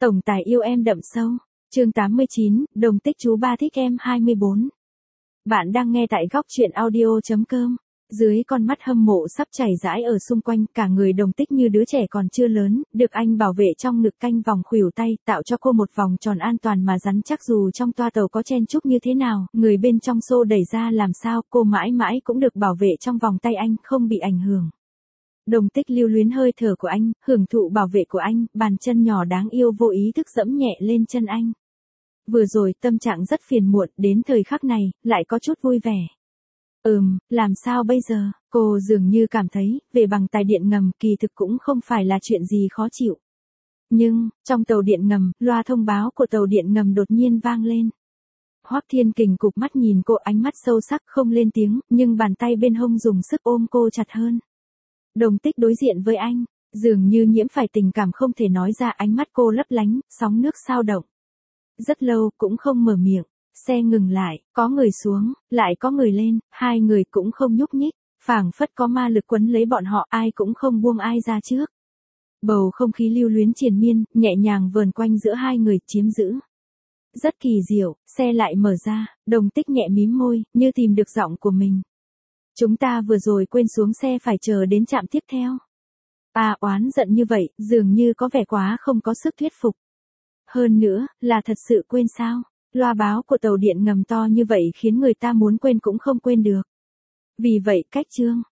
Tổng tài yêu em đậm sâu. Chương 89, đồng tích chú ba thích em 24. Bạn đang nghe tại góc truyện audio.com. Dưới con mắt hâm mộ sắp chảy rãi ở xung quanh, cả người đồng tích như đứa trẻ còn chưa lớn, được anh bảo vệ trong ngực canh vòng khuỷu tay, tạo cho cô một vòng tròn an toàn mà rắn chắc dù trong toa tàu có chen chúc như thế nào, người bên trong xô đẩy ra làm sao, cô mãi mãi cũng được bảo vệ trong vòng tay anh, không bị ảnh hưởng. Đồng tích lưu luyến hơi thở của anh, hưởng thụ bảo vệ của anh, bàn chân nhỏ đáng yêu vô ý thức dẫm nhẹ lên chân anh. Vừa rồi tâm trạng rất phiền muộn, đến thời khắc này, lại có chút vui vẻ. Làm sao bây giờ, cô dường như cảm thấy, về bằng tài điện ngầm kỳ thực cũng không phải là chuyện gì khó chịu. Nhưng, trong tàu điện ngầm, loa thông báo của tàu điện ngầm đột nhiên vang lên. Hoắc Thiên Kình cụp mắt nhìn cô, ánh mắt sâu sắc không lên tiếng, nhưng bàn tay bên hông dùng sức ôm cô chặt hơn. Đồng tích đối diện với anh, dường như nhiễm phải tình cảm không thể nói ra, ánh mắt cô lấp lánh, sóng nước sao động. Rất lâu cũng không mở miệng, xe ngừng lại, có người xuống, lại có người lên, hai người cũng không nhúc nhích, phảng phất có ma lực quấn lấy bọn họ, ai cũng không buông ai ra trước. Bầu không khí lưu luyến triền miên, nhẹ nhàng vờn quanh giữa hai người, chiếm giữ. Rất kỳ diệu, xe lại mở ra, đồng tích nhẹ mím môi, như tìm được giọng của mình. Chúng ta vừa rồi quên xuống xe phải chờ đến trạm tiếp theo. Oán giận như vậy, dường như có vẻ quá không có sức thuyết phục. Hơn nữa, là thật sự quên sao? Loa báo của tàu điện ngầm to như vậy khiến người ta muốn quên cũng không quên được. Vì vậy cách chương